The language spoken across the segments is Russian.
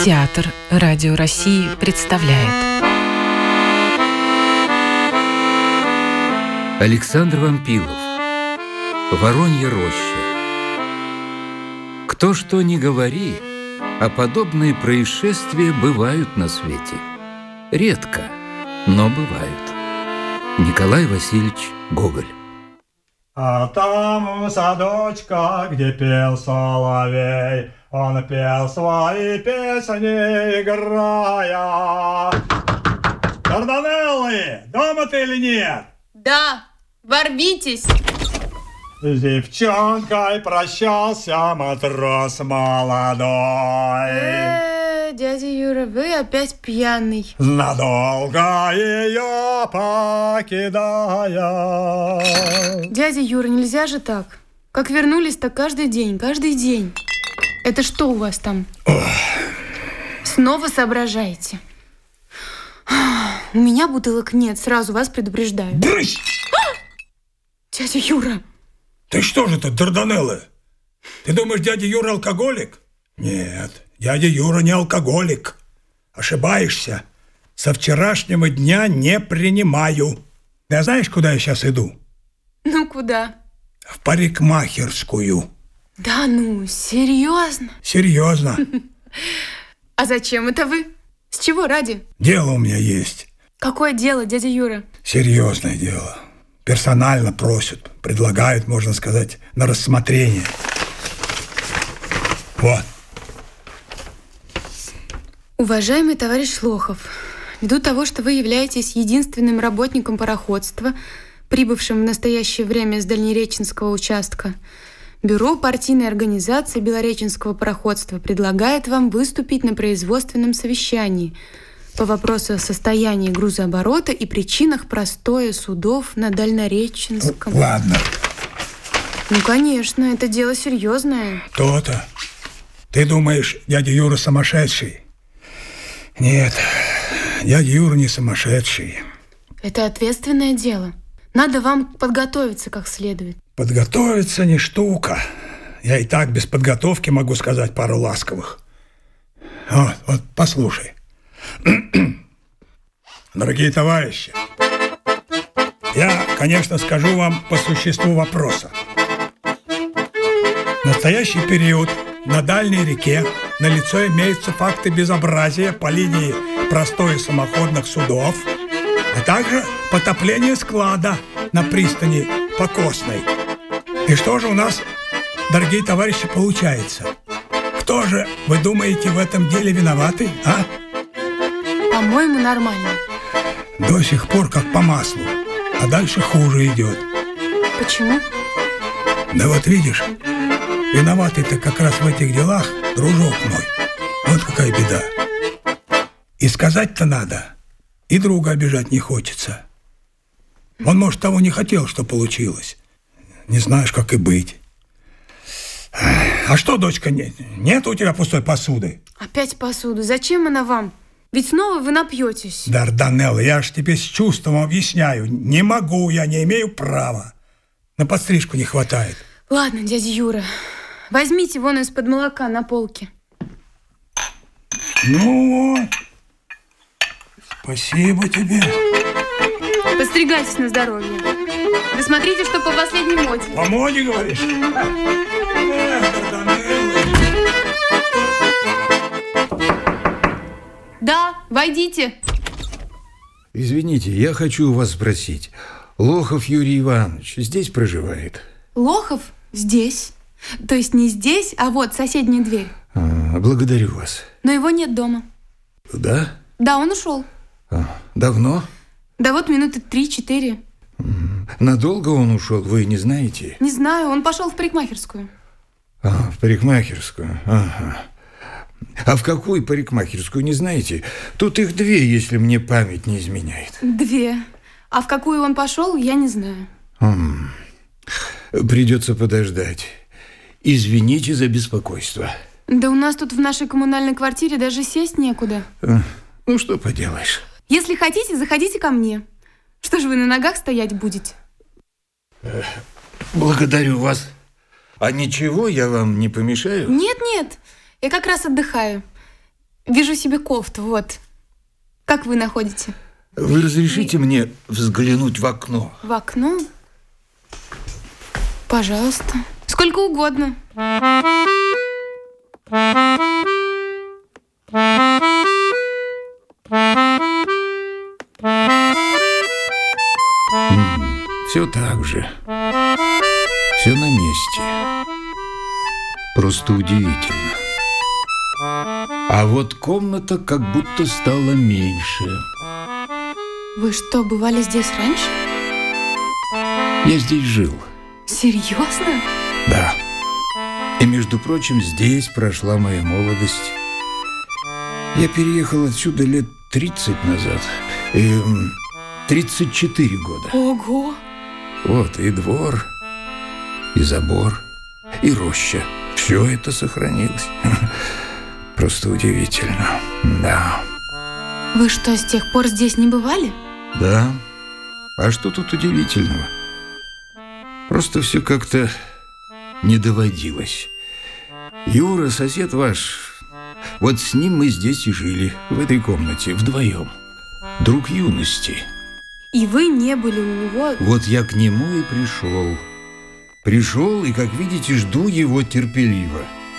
Театр Радио России представляет Александр Вампилов. Воронья роща. Кто что ни говори, а подобные происшествия бывают на свете. Редко, но бывают. Николай Васильевич Гоголь. А там у садочка, где пел соловей, он пел свои песни, играя. Дарданеллы, дома ты или нет? Да, ворвитесь. С девчонкой прощался матрос молодой. Дядя Юра, вы опять пьяный. Надолго ее покидая. Дядя Юра, нельзя же так. Как вернулись, так каждый день, каждый день. Это что у вас там? Снова соображаете? У меня бутылок нет, сразу вас предупреждаю. Брысь! Дядя Юра! Ты что же тут, Дарданеллы? Ты думаешь, дядя Юра алкоголик? Нет, дядя Юра не алкоголик. Ошибаешься. Со вчерашнего дня не принимаю. Ты знаешь, куда я сейчас иду? Ну, куда? В парикмахерскую. Да ну, серьезно? Серьезно. А зачем это вы? С чего ради? Дело у меня есть. Какое дело, дядя Юра? Серьезное дело. Персонально просят, предлагают, можно сказать, на рассмотрение. Вот. Уважаемый товарищ Лохов, ввиду того, что вы являетесь единственным работником пароходства, прибывшим в настоящее время с Дальнереченского участка, Бюро партийной организации Белореченского пароходства предлагает вам выступить на производственном совещании по вопросу о состоянии грузооборота и причинах простоя судов на Дальнереченском. Ладно. Ну, конечно, это дело серьезное. То-то. Ты думаешь, дядя Юра сумасшедший? Нет, дядя Юра не сумасшедший. Это ответственное дело. Надо вам подготовиться как следует. Подготовиться не штука. Я и так без подготовки могу сказать пару ласковых. Вот послушай. Дорогие товарищи, я, конечно, скажу вам по существу вопроса. В настоящий период на дальней реке налицо имеются факты безобразия по линии простоя самоходных судов, а также потопление склада на пристани Покосной. И что же у нас, дорогие товарищи, получается? Кто же, вы думаете, в этом деле виноваты, а? По-моему, нормально. До сих пор как по маслу, а дальше хуже идет. Почему? Да вот видишь, виноватый-то как раз в этих делах дружок мой. Вот какая беда. И сказать-то надо, и друга обижать не хочется. Он, может, того не хотел, что получилось. Не знаешь, как и быть. А что, дочка, нет у тебя пустой посуды? Опять посуду. Зачем она вам? Ведь снова вы напьетесь. Дарданелла, я ж тебе с чувством объясняю. Не могу, я не имею права. На подстрижку не хватает. Ладно, дядя Юра, возьмите вон из-под молока на полке. Ну вот. Спасибо тебе. Постригайтесь на здоровье. Да смотрите, что по последней моде. По моде, говоришь? Да, войдите. Извините, я хочу у вас спросить. Лохов Юрий Иванович здесь проживает? Лохов здесь. То есть не здесь, а вот соседняя дверь. Благодарю вас. Но его нет дома. Да? Да, он ушел. Давно? Да вот минуты 3-4. Надолго он ушел, вы не знаете? Не знаю, он пошел в парикмахерскую. В парикмахерскую, ага. А в какую парикмахерскую, не знаете? Тут их две, если мне память не изменяет. Две. А в какую он пошел, я не знаю. Придется подождать. Извините за беспокойство. Да у нас тут в нашей коммунальной квартире даже сесть некуда. Ну, что поделаешь. Если хотите, заходите ко мне. Что ж вы на ногах стоять будете? Благодарю вас. А ничего, я вам не помешаю? Нет, я как раз отдыхаю. Вяжу себе кофту, вот. Как вы находите? Вы разрешите мне взглянуть в окно? В окно? Пожалуйста. Сколько угодно. Все так же. Все на месте. Просто удивительно. А вот комната как будто стала меньше. Вы что, бывали здесь раньше? Я здесь жил. Серьезно? Да. И, между прочим, здесь прошла моя молодость. Я переехал отсюда лет 30 назад. 34 года. Ого! Вот и двор, и забор, и роща. Все это сохранилось. Просто удивительно. Да. Вы что, с тех пор здесь не бывали? Да. А что тут удивительного? Просто все как-то не доводилось. Юра, сосед ваш, вот с ним мы здесь и жили, в этой комнате, вдвоем. Друг юности. И вы не были у него? Вот я к нему и пришел. Пришел, и, как видите, жду его терпеливо.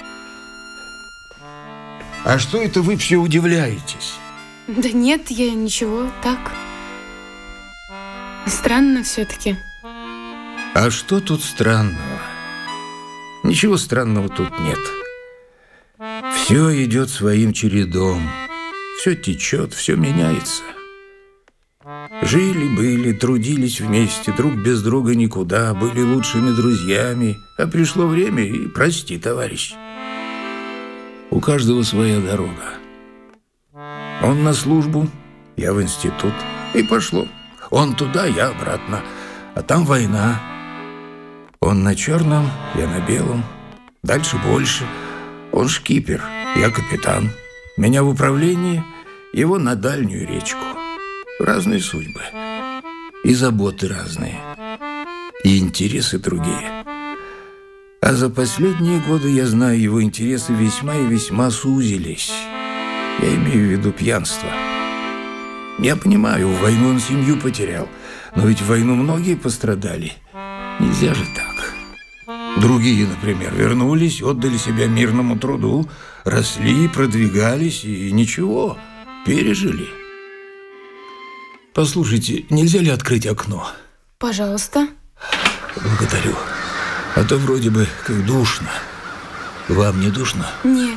А что это вы все удивляетесь? Да нет, я ничего, так. Странно все-таки. А что тут странного? Ничего странного тут нет. Все идет своим чередом. Все течет, все меняется. Жили-были, трудились вместе, друг без друга никуда, были лучшими друзьями. А пришло время, и прости, товарищ. У каждого своя дорога. Он на службу, я в институт. И пошло. Он туда, я обратно. А там война. Он на черном, я на белом. Дальше больше. Он шкипер, я капитан. Меня в управлении, его на дальнюю речку. Разные судьбы. И заботы разные. И интересы другие. А за последние годы, я знаю, его интересы весьма и весьма сузились. Я имею в виду пьянство. Я понимаю, в войну он семью потерял. Но ведь в войну многие пострадали. Нельзя же так. Другие, например, вернулись, отдали себя мирному труду, росли, продвигались и ничего, пережили. Послушайте, нельзя ли открыть окно? Пожалуйста. Благодарю. А то вроде бы как душно. Вам не душно? Нет.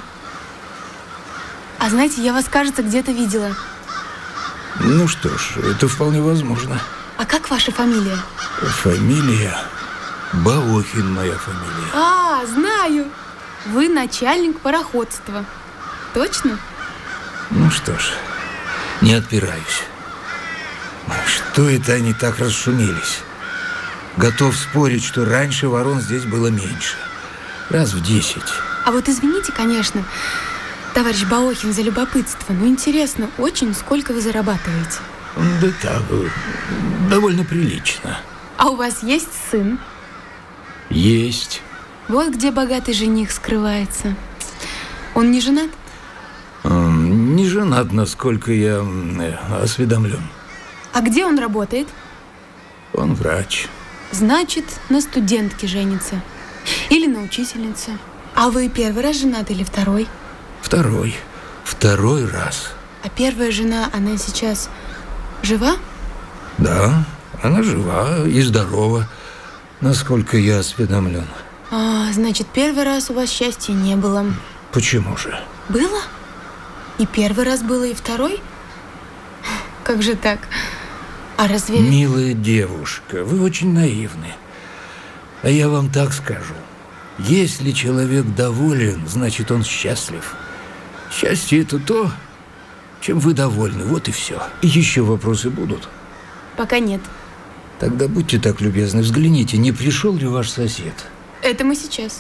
А знаете, я вас, кажется, где-то видела. Ну что ж, это вполне возможно. А как ваша фамилия? Фамилия? Баохин моя фамилия. А, знаю. Вы начальник пароходства. Точно? Ну что ж, не отпираюсь. Что это они так расшумелись? Готов спорить, что раньше ворон здесь было меньше. Раз в 10. А вот извините, конечно, товарищ Баохин, за любопытство, но интересно очень, сколько вы зарабатываете? Да так, довольно прилично. А у вас есть сын? Есть. Вот где богатый жених скрывается. Он не женат? Не женат, насколько я осведомлен. А где он работает? Он врач. Значит, на студентке женится. Или на учительнице. А вы первый раз женаты или второй? Второй раз. А первая жена, она сейчас жива? Да, она жива и здорова, насколько я осведомлен. А, значит, первый раз у вас счастья не было. Почему же? Было? И первый раз было, и второй? Как же так? А разве... Милая девушка, вы очень наивны. А я вам так скажу. Если человек доволен, значит, он счастлив. Счастье – это то, чем вы довольны. Вот и все. И еще вопросы будут? Пока нет. Тогда будьте так любезны, взгляните, не пришел ли ваш сосед? Это мы сейчас.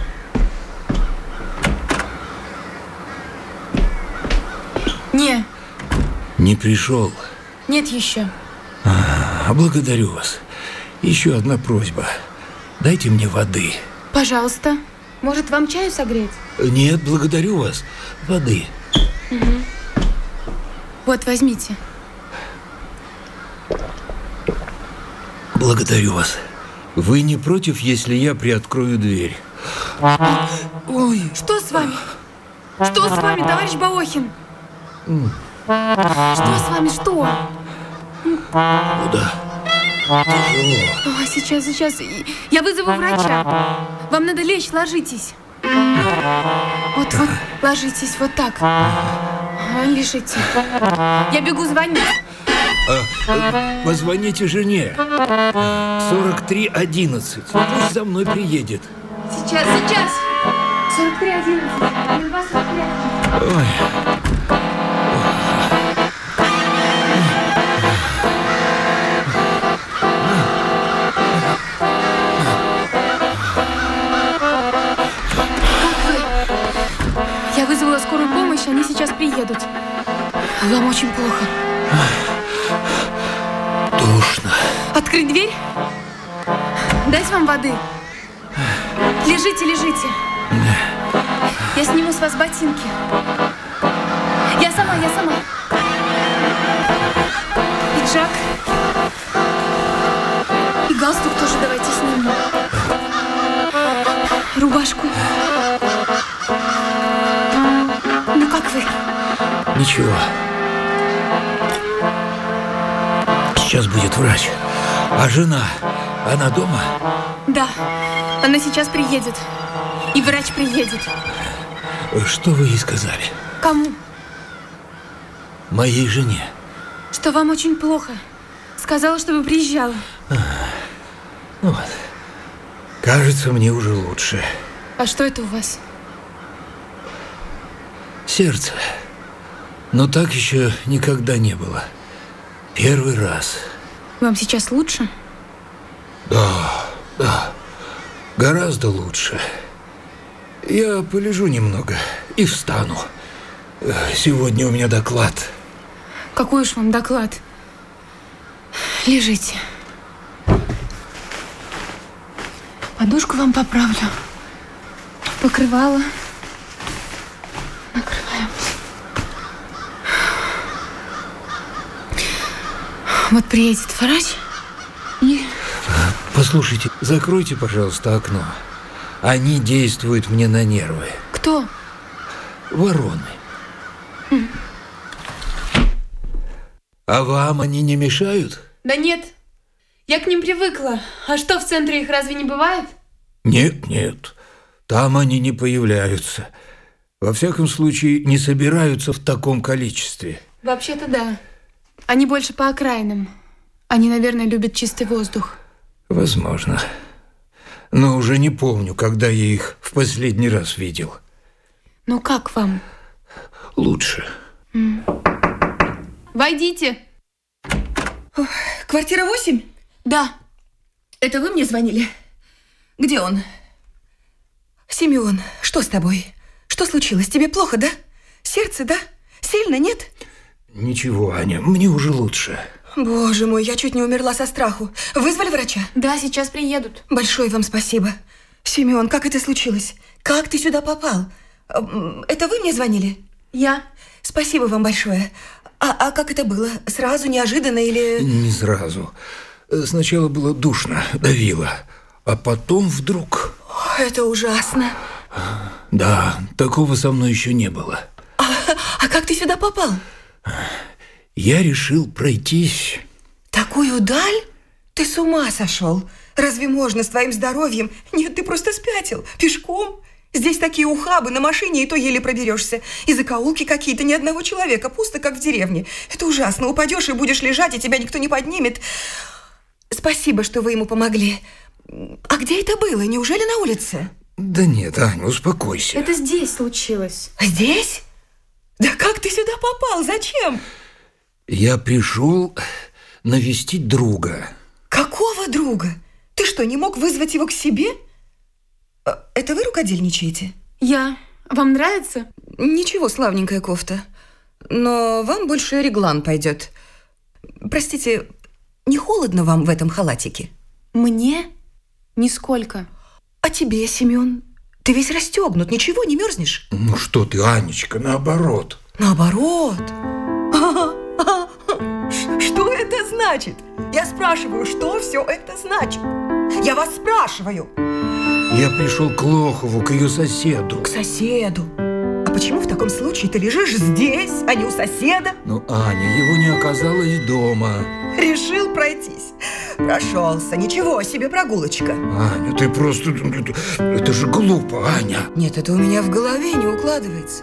Не пришел? Нет еще. Благодарю вас. Еще одна просьба. Дайте мне воды. Пожалуйста. Может, вам чаю согреть? Нет, благодарю вас. Воды. Вот, возьмите. Благодарю вас. Вы не против, если я приоткрою дверь? Ой. Что с вами? Что с вами, товарищ Баохин? Что с вами, что? Куда? Тяжело. Сейчас. Я вызову врача. Вам надо лечь, ложитесь. Вот, ложитесь, вот так. Лежите. Я бегу звонить. Позвоните жене. 4311. Пусть за мной приедет. Сейчас. 4311. Ой. Я вызвала скорую помощь, они сейчас приедут. Вам очень плохо. Душно. Открыть дверь? Дать вам воды? Лежите. Я сниму с вас ботинки. Я сама. Пиджак. И галстук тоже давайте сниму. Рубашку. Ну как вы? Ничего. Сейчас будет врач. А жена, она дома? Да, она сейчас приедет. И врач приедет. Что вы ей сказали? Кому? Моей жене. Что вам очень плохо. Сказала, чтобы приезжала. Ну вот. Кажется, мне уже лучше. А что это у вас? Сердце. Но так еще никогда не было. Первый раз. Вам сейчас лучше? Да. Гораздо лучше. Я полежу немного и встану. Сегодня у меня доклад. Какой уж вам доклад? Лежите. Подушку вам поправлю. Покрывало. Накрываем. Вот приедет врач и... Послушайте, закройте, пожалуйста, окно. Они действуют мне на нервы. Кто? Вороны. А вам они не мешают? Да нет. Я к ним привыкла. А что, в центре их разве не бывает? Нет. Там они не появляются. Во всяком случае, не собираются в таком количестве. Вообще-то да. Они больше по окраинам. Они, наверное, любят чистый воздух. Возможно. Но уже не помню, когда я их в последний раз видел. Ну как вам? Лучше. Войдите. Квартира 8? Да. Это вы мне звонили? Где он? Семен, что с тобой? Что случилось? Тебе плохо, да? Сердце, да? Сильно, нет? Ничего, Аня, мне уже лучше. Боже мой, я чуть не умерла со страху. Вызвали врача? Да, сейчас приедут. Большое вам спасибо. Семен, как это случилось? Как ты сюда попал? Это вы мне звонили? Я. Спасибо вам большое. А как это было? Сразу, неожиданно или... Не сразу. Сначала было душно, давило. А потом вдруг... Это ужасно. Да, такого со мной еще не было. А как ты сюда попал? Я решил пройтись. Такую даль? Ты с ума сошел? Разве можно с твоим здоровьем? Нет, ты просто спятил. Пешком? Здесь такие ухабы, на машине и то еле проберешься. И закоулки какие-то, ни одного человека, пусто, как в деревне. Это ужасно. Упадешь и будешь лежать, и тебя никто не поднимет. Спасибо, что вы ему помогли. А где это было? Неужели на улице? Да нет, Аня, успокойся. Это здесь случилось. Здесь? Да как ты сюда попал? Зачем? Я пришел навестить друга. Какого друга? Ты что, не мог вызвать его к себе? Это вы рукодельничаете? Я. Вам нравится? Ничего, славненькая кофта. Но вам больше реглан пойдет. Простите, не холодно вам в этом халатике? Мне? Нисколько. А тебе, Семен? Ты весь расстегнут, ничего, не мерзнешь? Ну что ты, Анечка, наоборот. Наоборот. Что это значит? Я спрашиваю, что все это значит? Я вас спрашиваю. Я пришел к Лохову, к ее соседу. К соседу? А почему в таком случае ты лежишь здесь, а не у соседа? Но, Аня, его не оказалось дома. Решил пройтись. Прошелся. Ничего себе прогулочка. Аня, ты просто... Это же глупо, Аня. Нет, это у меня в голове не укладывается.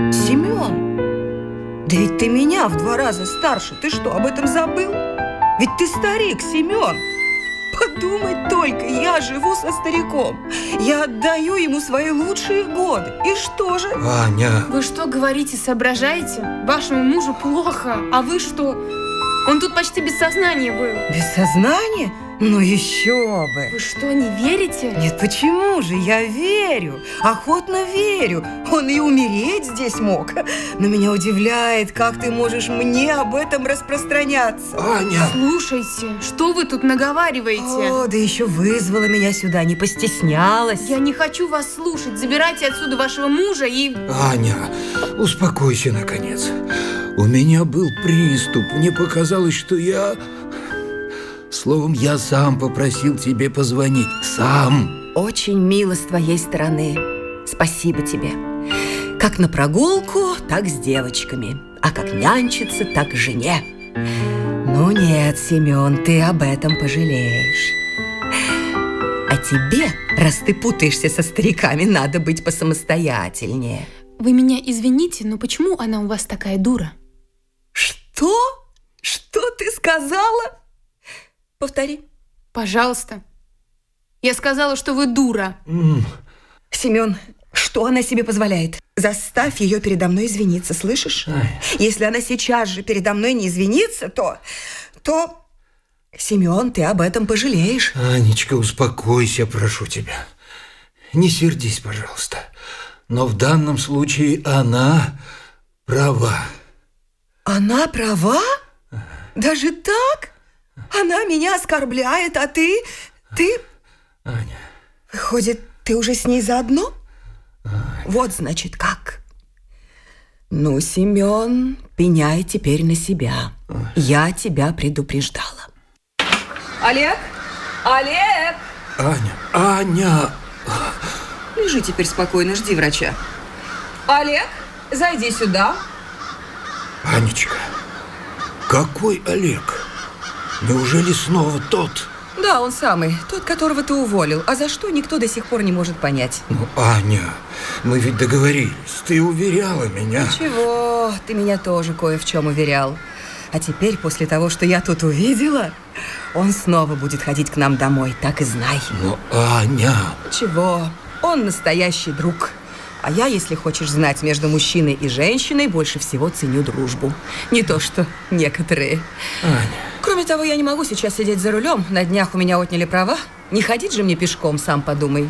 Семен, да ведь ты меня в 2 раза старше. Ты что, об этом забыл? Ведь ты старик, Семен. Подумать только, я живу со стариком. Я отдаю ему свои лучшие годы. И что же? Аня. Вы что говорите, соображаете? Вашему мужу плохо. А вы что? Он тут почти без сознания был. Без сознания? Ну еще бы. Вы что, не верите? Нет, почему же? Я верю. Охотно верю. Он и умереть здесь мог. Но меня удивляет, как ты можешь мне об этом распространяться. Аня. Слушайте, что вы тут наговариваете? О, да еще вызвала меня сюда, не постеснялась. Я не хочу вас слушать. Забирайте отсюда вашего мужа и... Аня, успокойся, наконец. У меня был приступ. Мне показалось, что я... Словом, я сам попросил тебе позвонить. Сам. Очень мило с твоей стороны. Спасибо тебе. Как на прогулку, так с девочками. А как нянчиться, так к жене. Ну нет, Семен, ты об этом пожалеешь. А тебе, раз ты путаешься со стариками, надо быть посамостоятельнее. Вы меня извините, но почему она у вас такая дура? Что? Что ты сказала? Повтори. Пожалуйста. Я сказала, что вы дура. Семен, что она себе позволяет? Заставь ее передо мной извиниться, слышишь? Если она сейчас же передо мной не извинится, то... Семен, ты об этом пожалеешь. Анечка, успокойся, прошу тебя. Не сердись, пожалуйста. Но в данном случае она права. Она права? Даже так? Она меня оскорбляет, а ты... Аня. Выходит, ты уже с ней заодно? Аня. Вот, значит, как. Ну, Семен, пеняй теперь на себя. Я тебя предупреждала. Олег! Олег! Аня! Лежи теперь спокойно, жди врача. Олег, зайди сюда. Анечка, какой Олег? Неужели снова тот? Да, он самый. Тот, которого ты уволил. А за что, никто до сих пор не может понять. Ну, Аня, мы ведь договорились. Ты уверяла меня. Ничего, ты меня тоже кое в чем уверял. А теперь, после того, что я тут увидела, он снова будет ходить к нам домой, так и знай. Ну, Аня... Чего? Он настоящий друг. А я, если хочешь знать, между мужчиной и женщиной больше всего ценю дружбу. Не то что некоторые. Аня... Кроме того, я не могу сейчас сидеть за рулем. На днях у меня отняли права. Не ходить же мне пешком, сам подумай.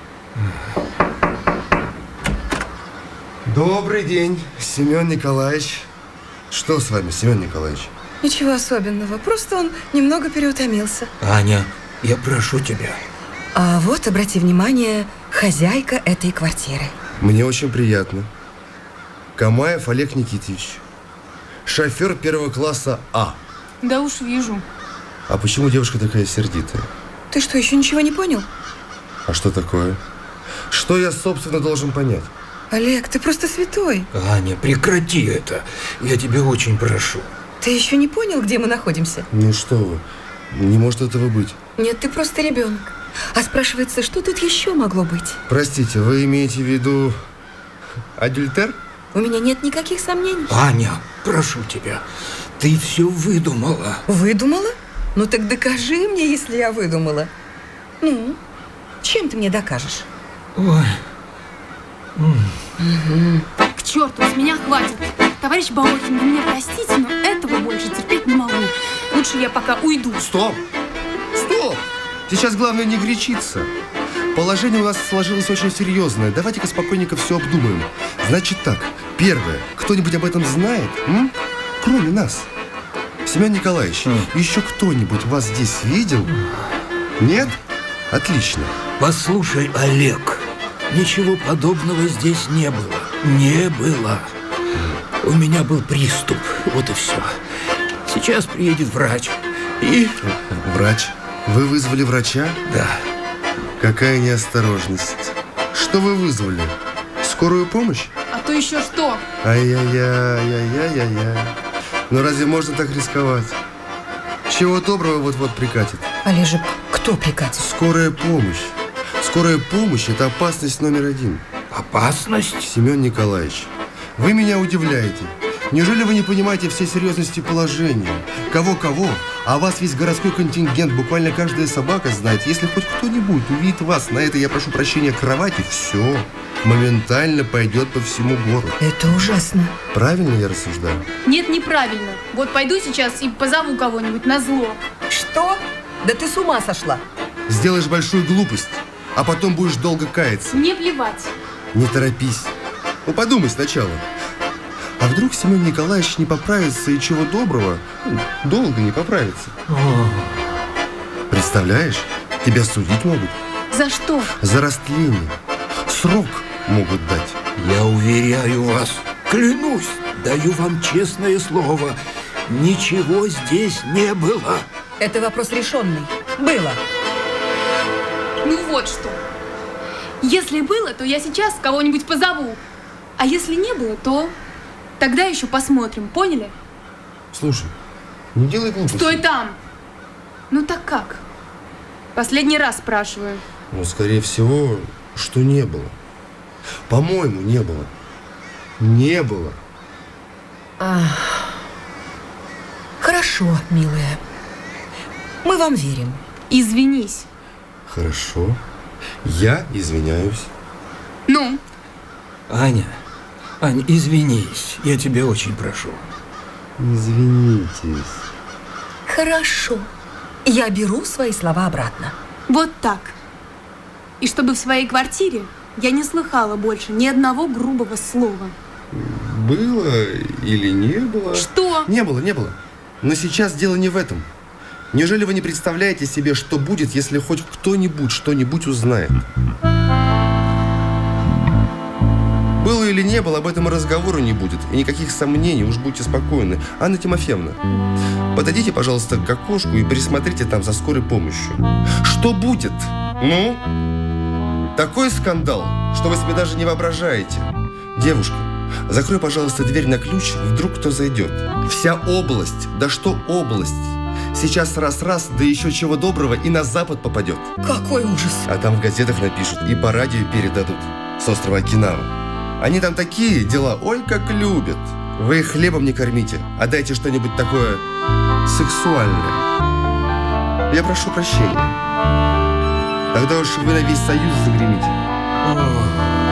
Добрый день, Семен Николаевич. Что с вами, Семен Николаевич? Ничего особенного, просто он немного переутомился. Аня, я прошу тебя. А вот, обрати внимание, хозяйка этой квартиры. Мне очень приятно. Камаев Олег Никитич. Шофер 1 класса А. Да уж вижу. А почему девушка такая сердитая? Ты что, еще ничего не понял? А что такое? Что я, собственно, должен понять? Олег, ты просто святой. Аня, прекрати это. Я тебя очень прошу. Ты еще не понял, где мы находимся? Ну что вы, не может этого быть. Нет, ты просто ребенок. А спрашивается, что тут еще могло быть? Простите, вы имеете в виду адюльтер? У меня нет никаких сомнений. Аня, прошу тебя, ты все выдумала. Выдумала? Ну так докажи мне, если я выдумала. Ну, чем ты мне докажешь? Ой. К черту, с меня хватит. Товарищ Баохин, вы меня простите, но этого больше терпеть не могу. Лучше я пока уйду. Стоп! Стоп! Сейчас главное не горячиться. Положение у нас сложилось очень серьезное. Давайте-ка спокойненько все обдумаем. Значит так, первое. Кто-нибудь об этом знает? Кроме нас. Семен Николаевич, еще кто-нибудь вас здесь видел? Нет? Отлично. Послушай, Олег, ничего подобного здесь не было. Не было. У меня был приступ, вот и все. Сейчас приедет врач. И... Врач? Вы вызвали врача? Да. Какая неосторожность. Что вы вызвали? Скорую помощь? А то еще что? Ай-яй-яй-яй-яй-яй. Ну разве можно так рисковать? Чего доброго вот-вот прикатит. Олежек, кто прикатит? Скорая помощь. Скорая помощь – это опасность номер 1. Опасность? Семен Николаевич, вы меня удивляете. Неужели вы не понимаете всей серьезности положения? Кого-кого, а вас весь городской контингент, буквально каждая собака знает. Если хоть кто-нибудь увидит вас на этой, я прошу прощения, кровати, все, моментально пойдет по всему городу. Это ужасно. Правильно я рассуждаю? Нет, неправильно. Вот пойду сейчас и позову кого-нибудь назло. Что? Да ты с ума сошла. Сделаешь большую глупость, а потом будешь долго каяться. Мне плевать. Не торопись. Ну, подумай сначала. А вдруг Семен Николаевич не поправится и чего доброго, долго не поправится? Представляешь, тебя судить могут. За что? За растление. Срок могут дать. Я уверяю вас, клянусь, даю вам честное слово, ничего здесь не было. Это вопрос решенный. Было. Ну вот что. Если было, то я сейчас кого-нибудь позову. А если не было, то тогда еще посмотрим, поняли? Слушай, не делай глупости. Стой там! Ну так как? Последний раз спрашиваю. Ну, скорее всего, что не было. По-моему, не было. Не было. Хорошо, милая. Мы вам верим. Извинись. Хорошо. Я извиняюсь. Ну? Ань, извинись, я тебя очень прошу. Извинитесь. Хорошо. Я беру свои слова обратно. Вот так. И чтобы в своей квартире я не слыхала больше ни одного грубого слова. Было или не было? Что? Не было, не было. Но сейчас дело не в этом. Неужели вы не представляете себе, что будет, если хоть кто-нибудь что-нибудь узнает? Было или не было, об этом и разговора не будет. И никаких сомнений, уж будьте спокойны. Анна Тимофеевна, подойдите, пожалуйста, к окошку и присмотрите там за скорой помощью. Что будет? Ну? Такой скандал, что вы себе даже не воображаете. Девушка, закрой, пожалуйста, дверь на ключ, вдруг кто зайдет. Вся область, да что область, сейчас раз-раз, да еще чего доброго и на запад попадет. Какой ужас. А там в газетах напишут и по радио передадут с острова Окинава. Они там такие дела, ой, как любят. Вы их хлебом не кормите, а дайте что-нибудь такое сексуальное. Я прошу прощения. Тогда уж вы на весь Союз загремите.